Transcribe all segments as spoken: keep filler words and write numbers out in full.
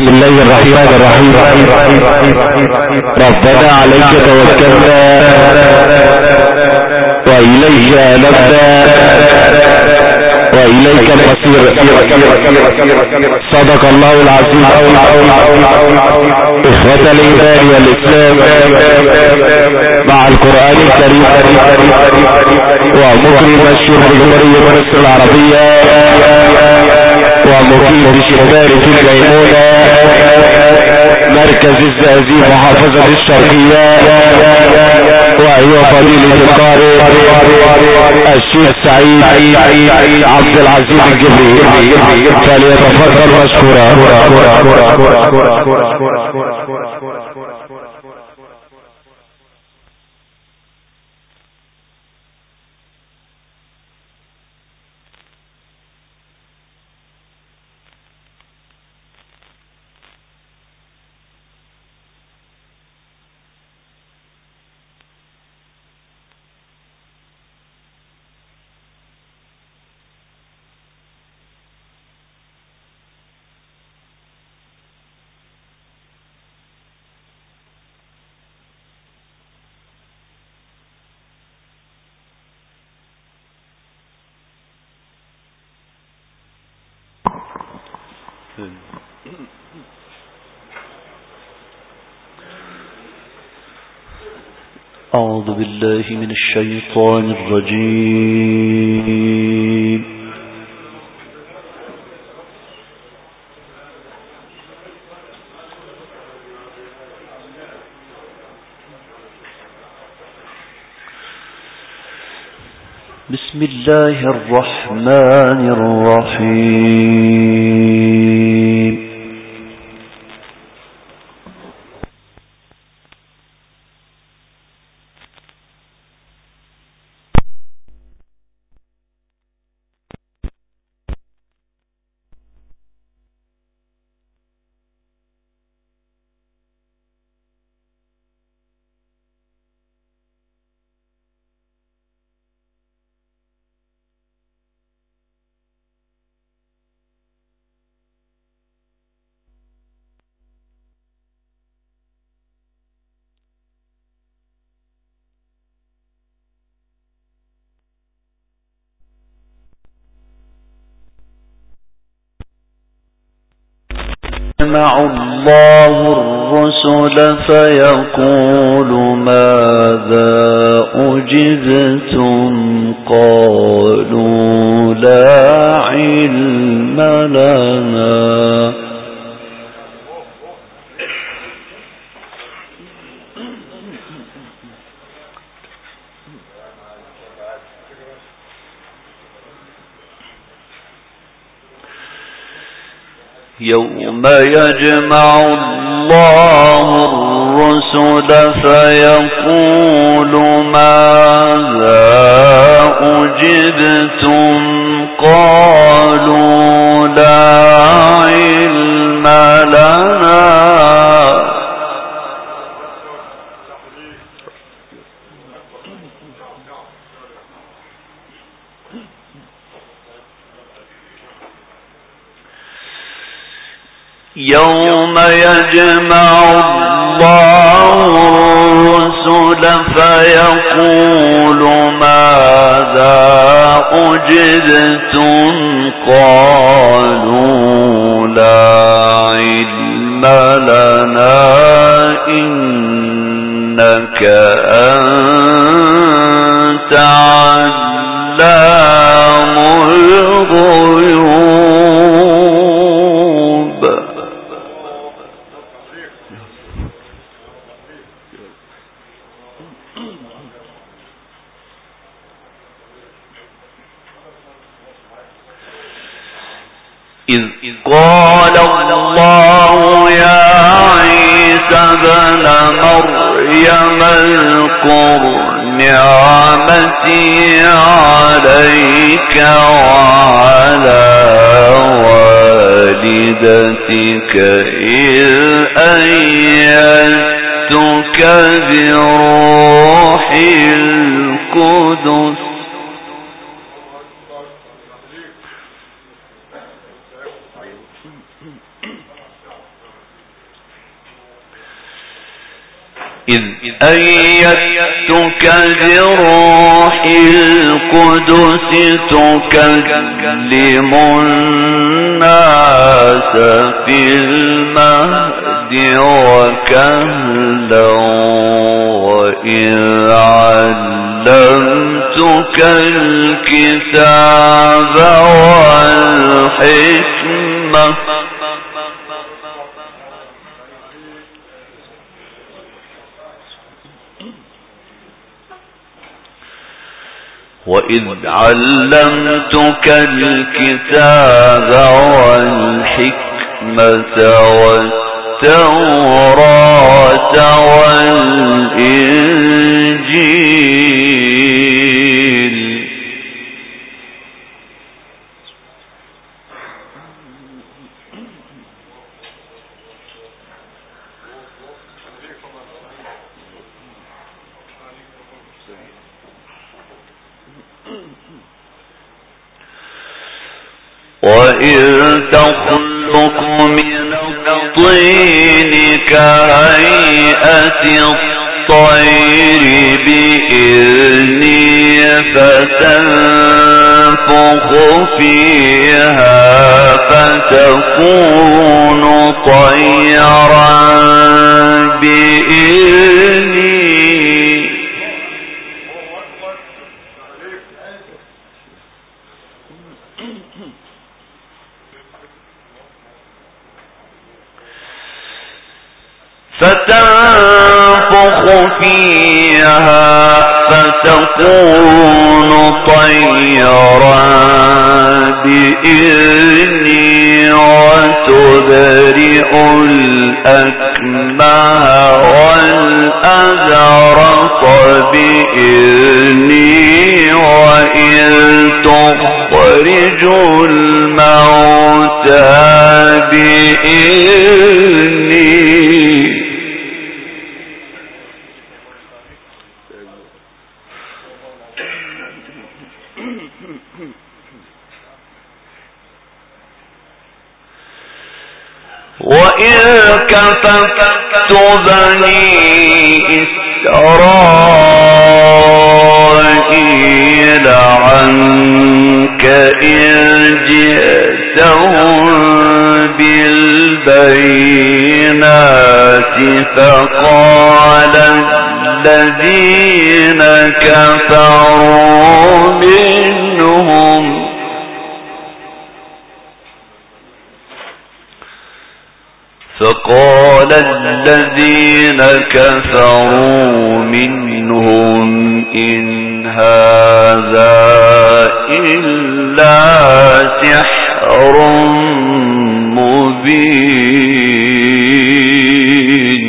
بسم الله الرحمن الرحيم. ربنا عليك توكلنا وإليك أنبنا وإليك المصير. صدق الله العظيم. إخوة الإيمان والإسلام، مع القرآن الكريم ومقيم الشهر الجمهورية مصر العربية ومقيم الشباب في الميمونة مركز الزقازيق محافظة الشرقية، وهو فضيلة القارئ الشيخ سعيد عبد العزيز الجبري، فليتفضل مشكورا. أعوذ بالله من الشيطان الرجيم. بسم الله الرحمن الرحيم. يجمع الله الرسل فيقول ماذا أجبتم قالوا لا علم لنا يوم يجمع الله الرسل فيقول ماذا أجبتم قالوا لا علم لنا يوم يجمع الله الرسل فيقول ماذا أجبتم قالوا لا علم لنا إنك أنت علام الغيوب. إذ قال الله يا عيسى ابن مريم اذكر نعمتي عليك وعلى والدتك إذ أيدتك بروح القدس إذ أيدتك بروح القدس تكلم الناس في المهد وكهلا وإذ علمتك الكتاب والحكمة وإذ علمتك الكتاب والحكمة والتوراة والإنجيل وإذ تخلق من الطين كهيئة الطير بإذني فتنفخ فيها فتكون طيرا بإذني فتنفخ فيها فتكون طيرا بإذني وتبرئ الأكمه والأزرق بإذني وإذ تخرج الموتى بإذني وإذ كففت بني إسرائيل عنك إذ جئتهم بالبينات فقال الذين كفروا منهم فقال الذين كفروا منهم إن هذا إلا سحر مبين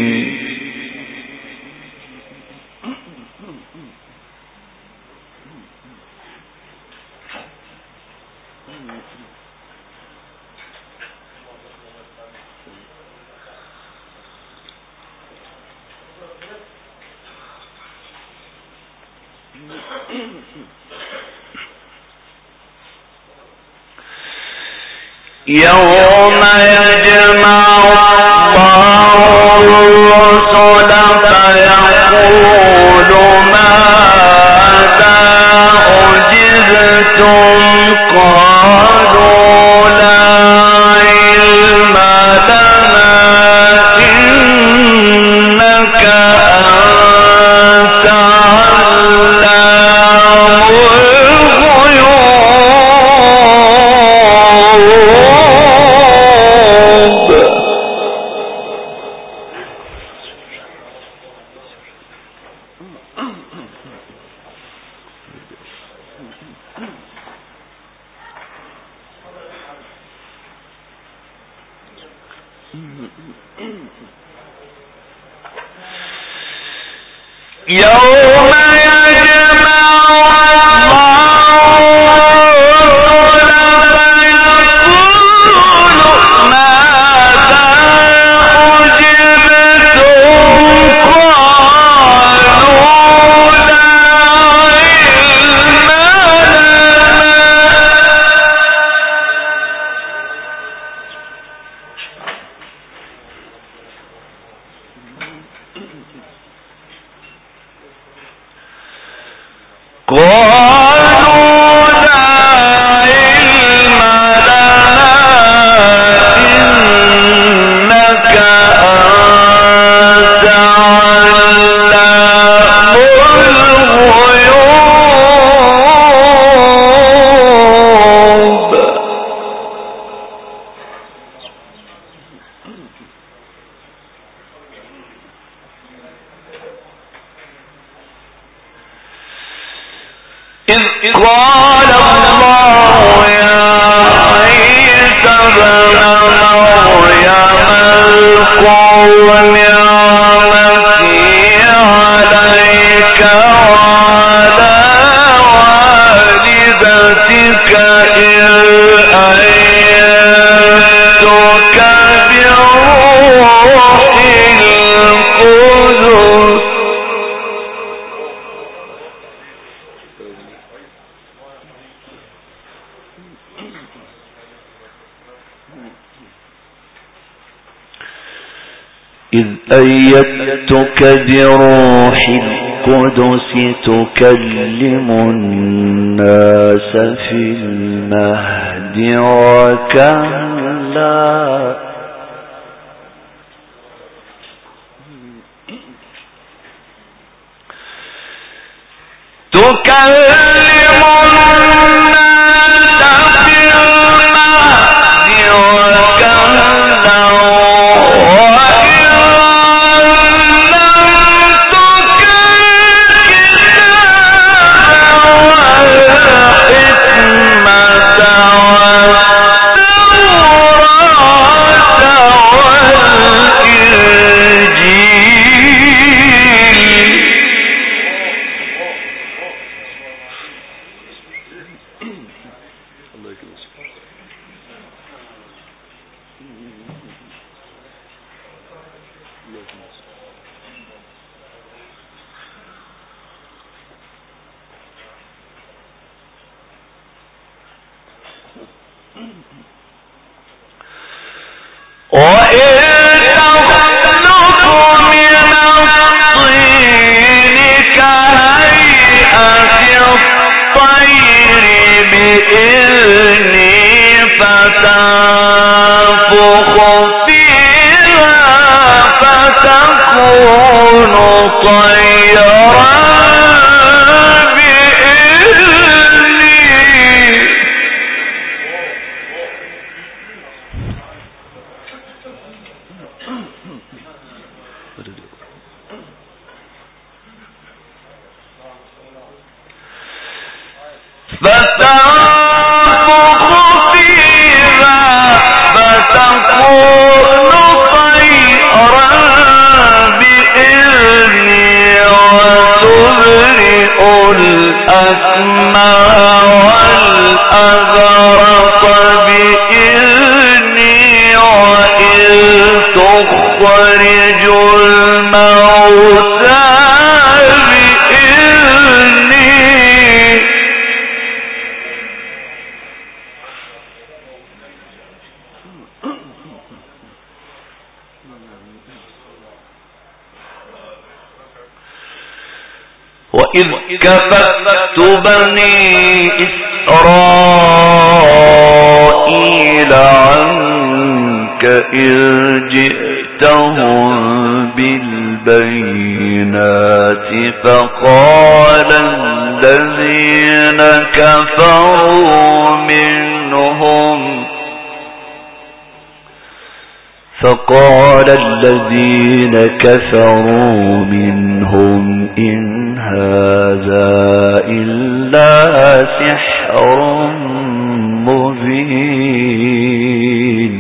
يوم يجمع الله الرسل فيقول ماذا أجبتم قالوا لا علم لنا إنك أنت علام يوم إذ أيدتك بروح القدس تكلم الناس في المهد وكهلا تكلم الناس في المهد وكهلا وإذ كففت بني إسرائيل عنك إذ جئتهم بالبينات فقال الذين كفروا منهم فقال الذين كفروا منهم إن هذا إلا سحر مبين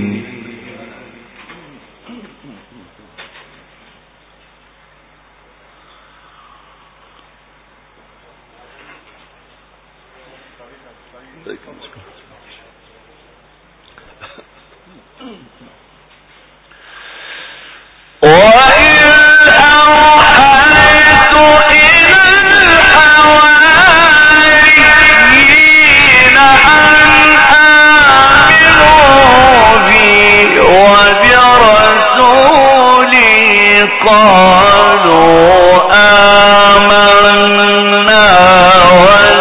قالوا آمنا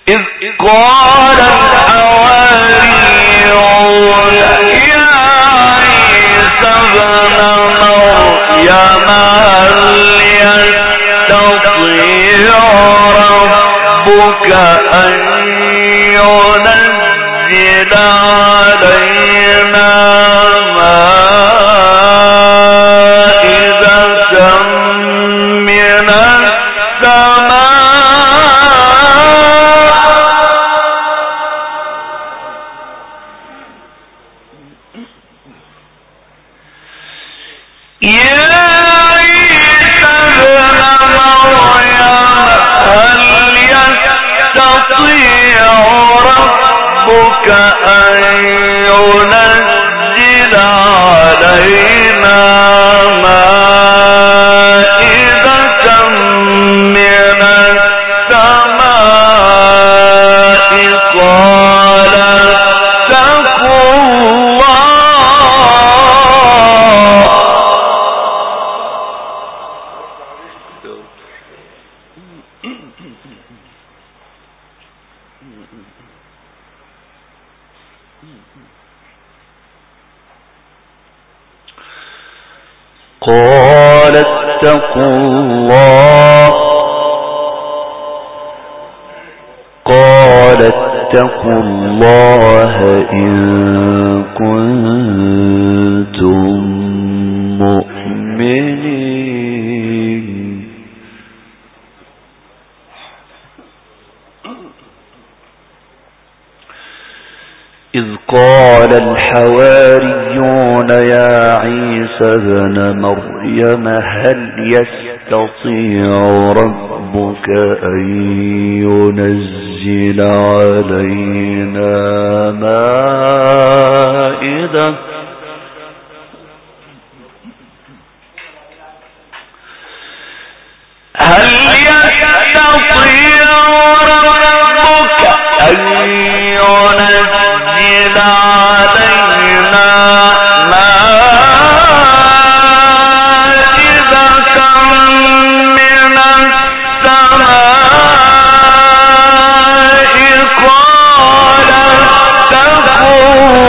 إذ قال الحواريون يا عيسى ابن مريم هل يستطيع ربك أن ينزل علينا مائدة من السماء أن ينزل علينا مائدة من السماء قال اتقوا الله قال اتقوا الله قال اتقوا الله إن كنتم مؤمنين إذ قال الحواريون يا عيسى ابن مريم هل يستطيع ربك أن ينزل علينا مائدة هل يستطيع ربك أن ينزل علينا مائدة من السماء قال اتقوا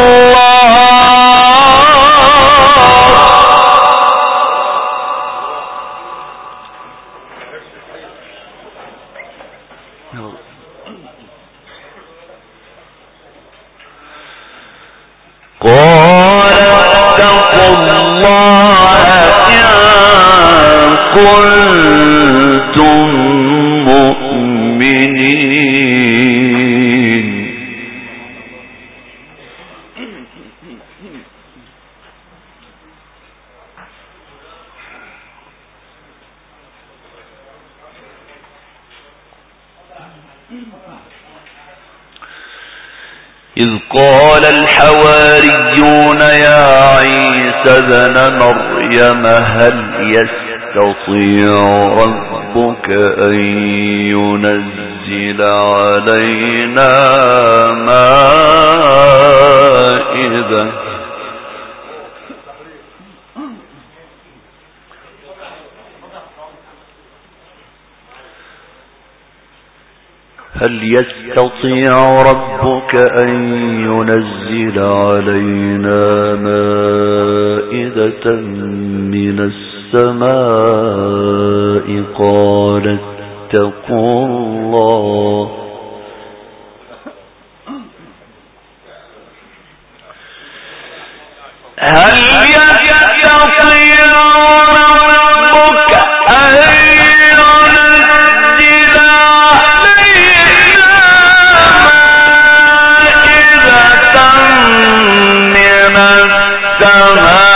قال اتقوا الله إن كنتم مؤمنين إذ قال الحواريون يا عيسى ابن مريم هل يستطيع ربك أن ينزل علينا مائدة هل يستطيع ربك أن ينزل علينا مائدة من السماء قال اتقوا الله هل يستطيع ربك أن ينزل علينا مائدة من السماء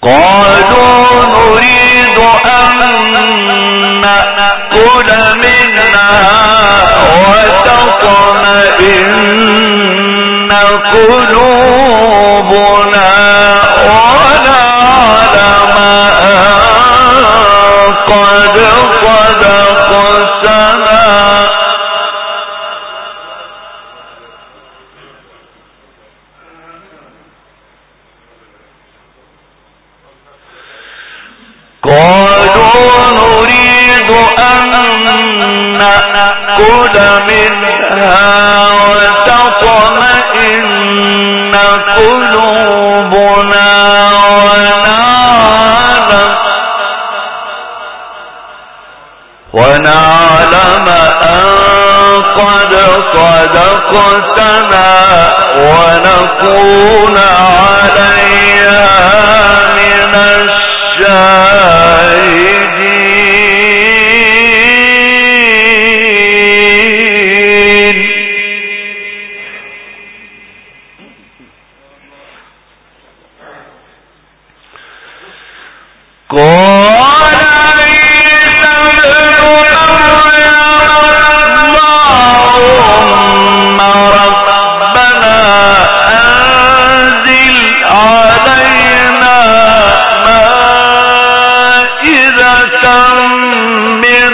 قالوا نريد أن نأكل منها وتطمئن قلوبنا ونعلم أن قد صدقتنا قالوا نريد أن نأكل منها وتطمئن قلوبنا ونعلم ونعلم أن قد صدقتنا ونكون عليها من الشاهدين. قال عيسى اللهم ربنا أنزل علينا مائدة من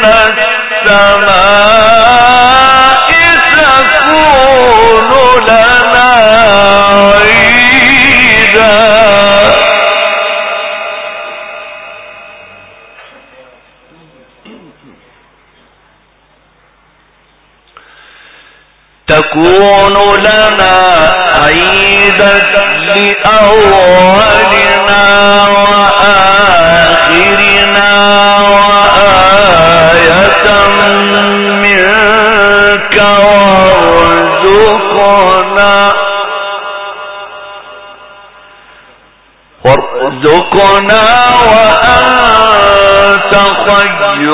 السماء تكون لنا عيدا تكون لنا عيدا لأولنا وآخرنا وآية منك وارزقنا وارزقنا وأنت خير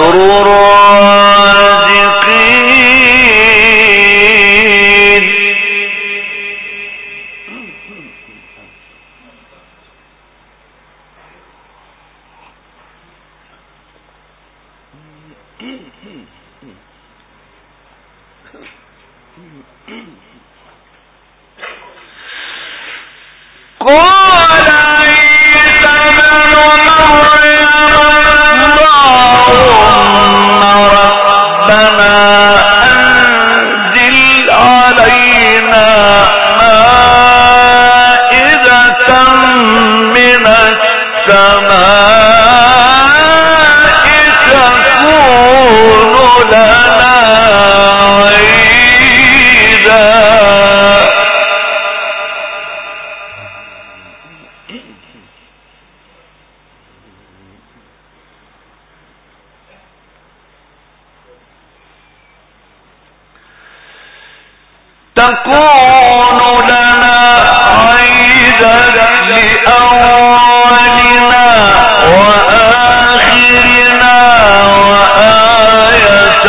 الرازقين. قال عيسى ابن مريم اللهم ربنا أنزل علينا مائدة من السماء تكون لنا عيدا تكون لنا عيدا لأولنا وآخرنا وآية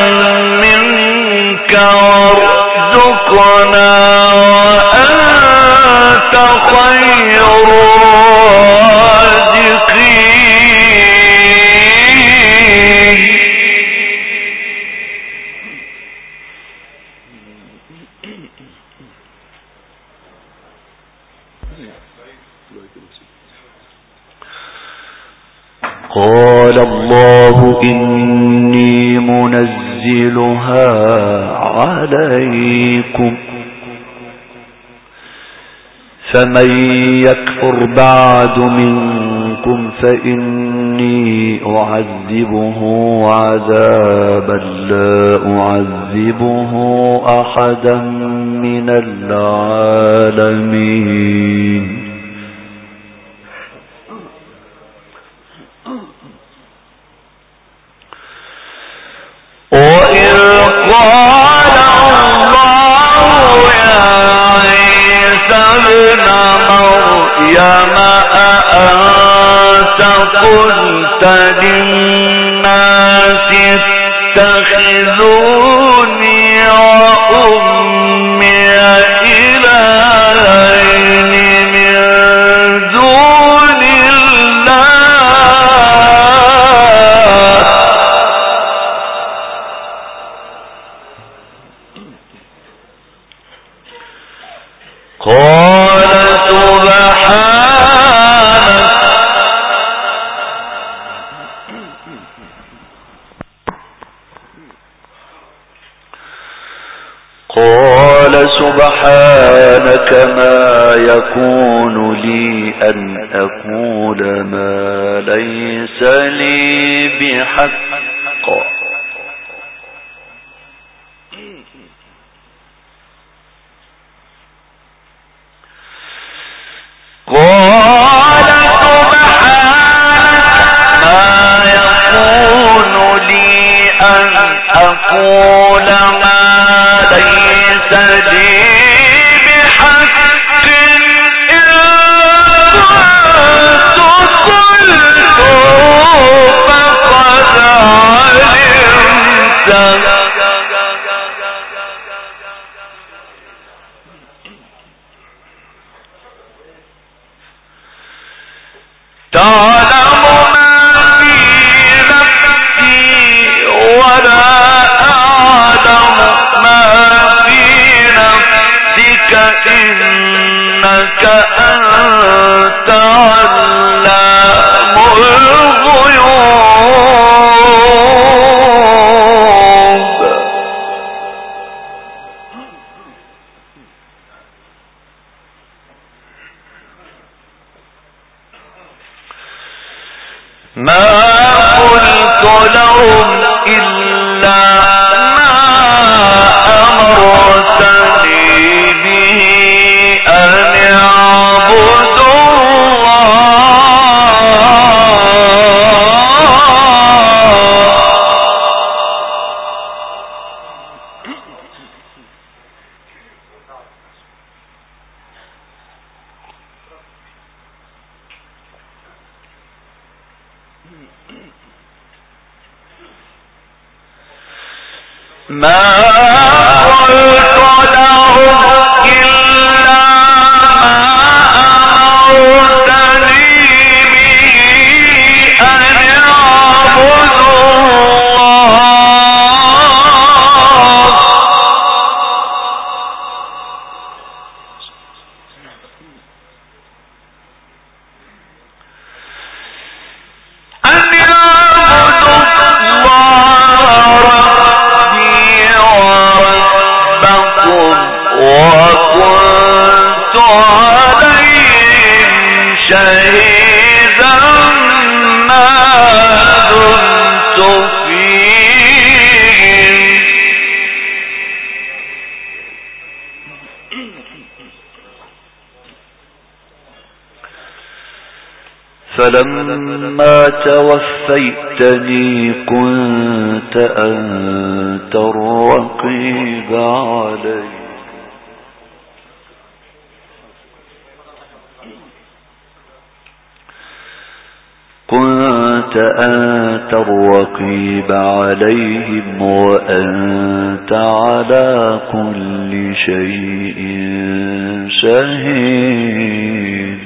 منك وارزقنا وأنت خير الرازقين. قال الله إني منزلها عليكم فمن يكفر بعد منكم فإني أعذبه عذابا لا أعذبه أحدا من العالمين. وإذ قال الله يا عيسى ابن مريم أأنت قلت للناس اتخذوني وأمي إلهين من دون الله سبحانك ما يكون لي أن أقول ما ليس لي بحق قال سبحانك ما يكون لي أن أقول ما ليس لي بحق إن كنت قلت فقد علمت تعلم ما في نفسي ولا أعلم ما في نفسك إنك أنت علام الغيوب ما قلت لهم إلا ما أمرتني به أن اعبدوا ما قلت لهم إلا ما أمرتني به أن اعبدوا الله أن اعبدوا وكنت عليهم شهيدا ما دمت فيهم فلما توفيتني كنت أنت الرقيب علي كنت أنت الرقيب عليهم وأنت على كل شيء شهيد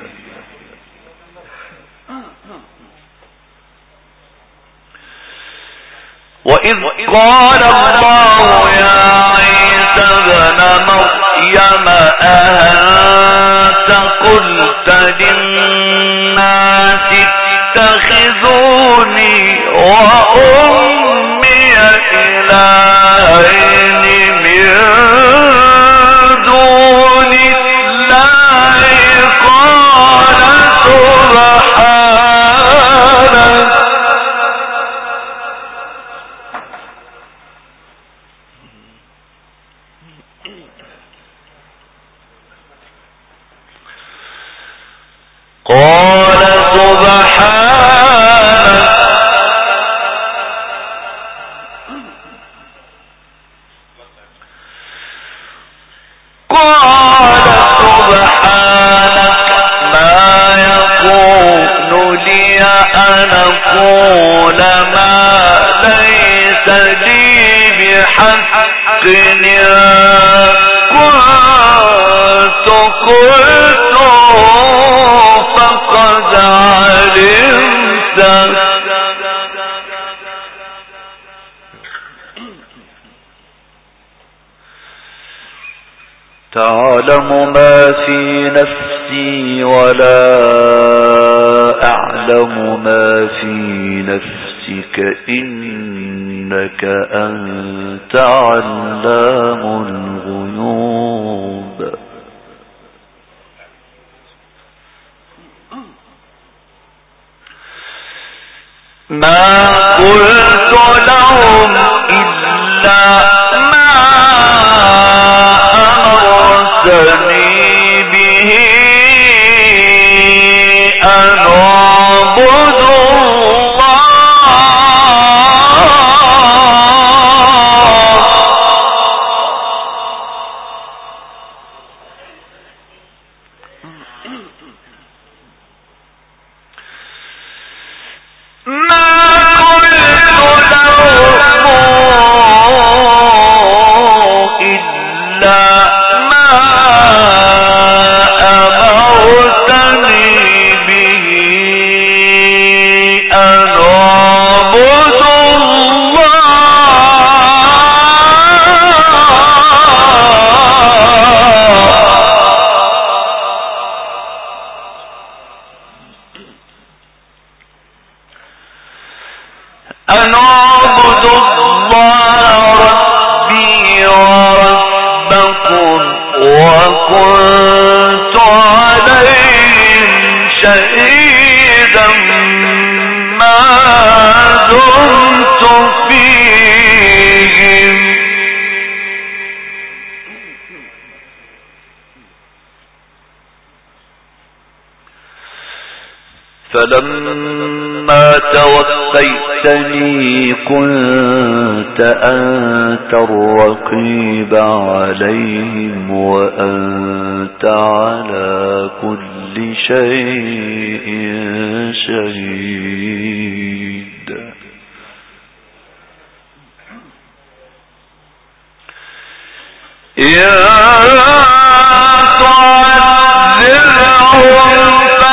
وإذ قال الله يا عيسى ابن مريم أأنت قلت للناس اتخذوني وأمي إلهين من دون الله قال سبحانك قال سبحانك قال سبحانك ما يكون لي أن أقول ما ليس لي بحق إن كنت قلت فقد علمت تعلم ما في نفسي ولا أعلم ما في نفسك نفسك إنك أنت علام الغيوب. ما قلت لهم إلا ما أمرتني به أن أعبدوا أن أعبدوا الله ربي وربكم وكنت عليهم شهيدا ما دمت فيهم فلما توفيتني كنت أنت الرقيب عليهم وأنت على كل شيء شهيد. يا تعذرهم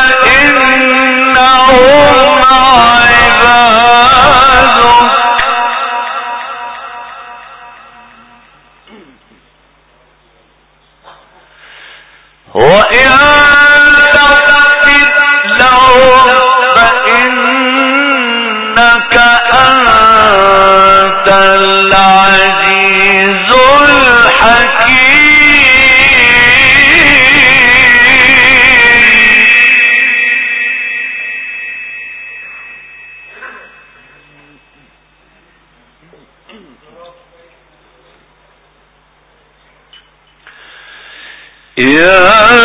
فإنهم عبادك وإن تغفر لهم فإنك أنت العزيز الحكيم. يا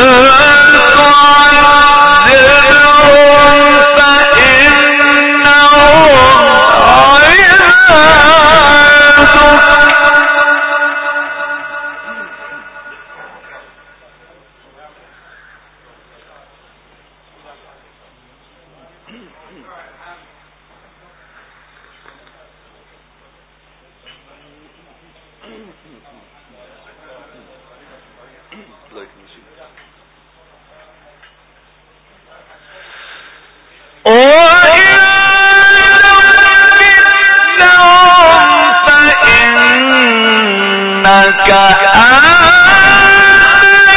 تعذرهم فإنهم فإنك أنت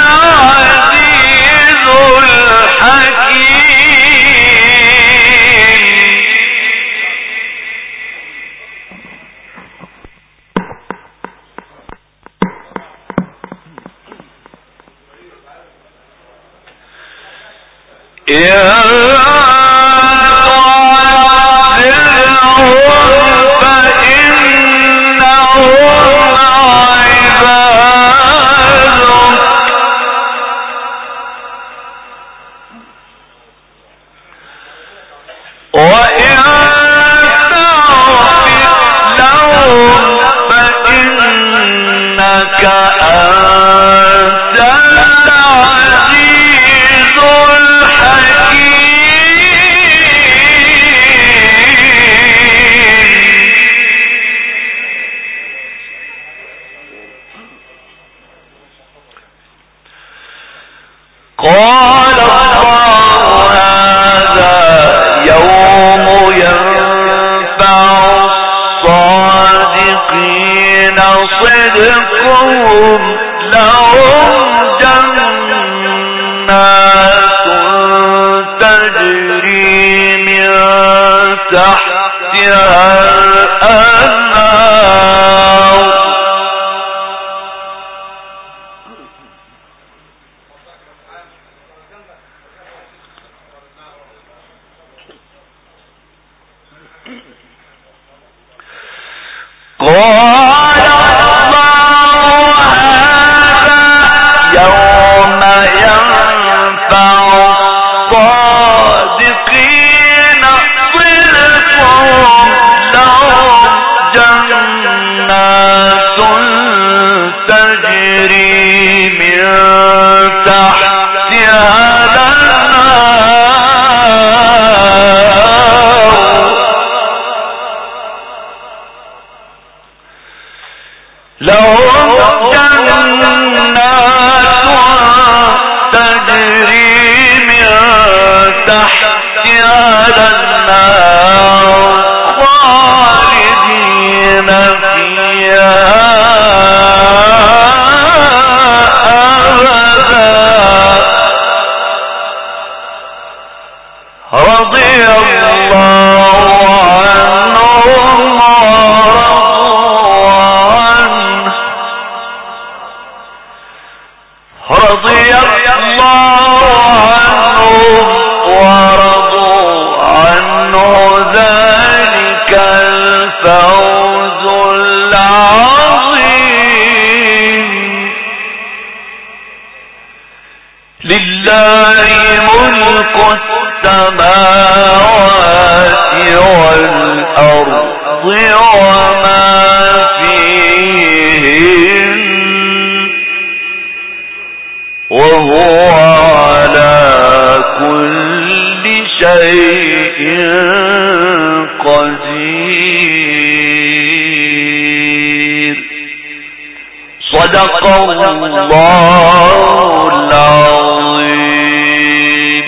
العزيز الحكيم. يا قال الله هذا يوم ينفع الصادقين صدقهم لهم جنات تجري من تحتها صدق الله العظيم.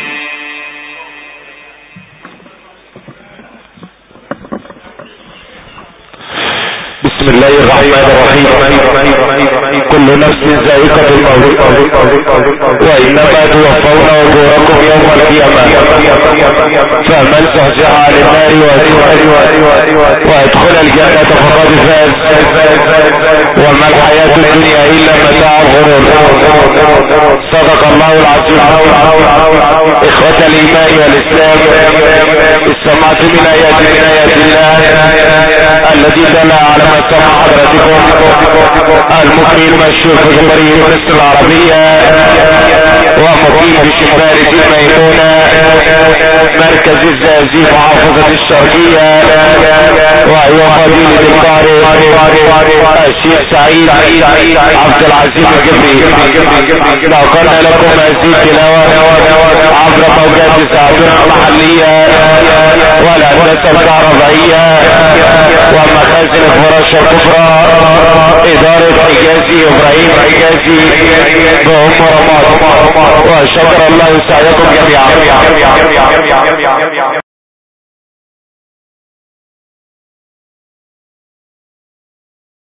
بسم الله الرحمن الرحيم. كل نفس ذائقة الموت وإنما توفون أجوركم يوم القيامة فمن زحزح عن النار وادخل الجنة فقد فاز وما الحياة الدنيا إلا متاع الغرور. صدق الله العظيم. إخوة الإيمان والإسلام، استمعت من آيات من آيات الله التي دل على ما سمع حضرتكم المقيم مشهور في جمهورية مصر العربية ومقيم في شمال الميمونة مركز الزقازيق محافظة الشرقية، وهو فضيلة القارئ الشيخ سعيد عبد العزيز الجبري. نقلنا لكم هذه التلاوة عبر موجات الساعتين المحلية والهندسة الكهربائية ومخازن الفراشة الكبرى إدارة حجازي إبراهيم حجازي بأم رمضان، وشكر الله سعيكم جميعا.